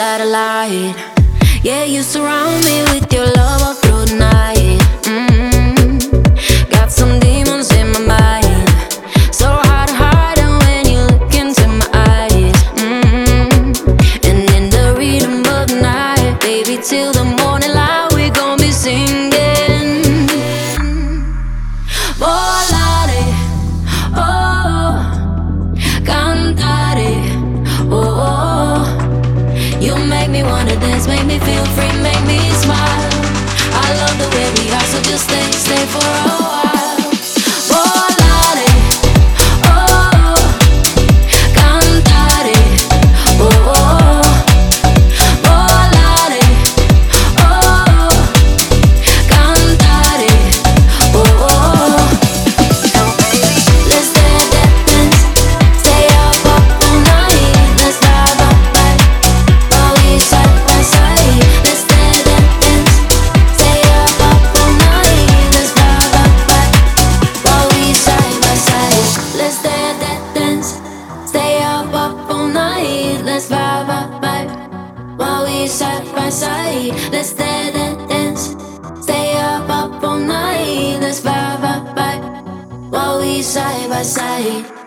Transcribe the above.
satellite. Yeah, you surround me with your love all through the night. Got some demons in my mind, so hard to hide them when you look into my eyes. And in the rhythm of the night, baby, till the morning light, we gon' be singing. Volare, oh, cantare, oh, oh. You make me wanna dance, make me feel free, make me smile. I love the way we are, so just stay for a while. Volare, oh, cantare, oh, oh. Volare, oh, cantare, oh, oh. Let's dance, stay up all night. Let's vibe while we side by side. Let's dance, stay up all night. Let's vibe while we side by side. Let's dance, stay up all night. Let's vibe while we side by side. Let's dance, stay up all night. Let's vibe while we side by side.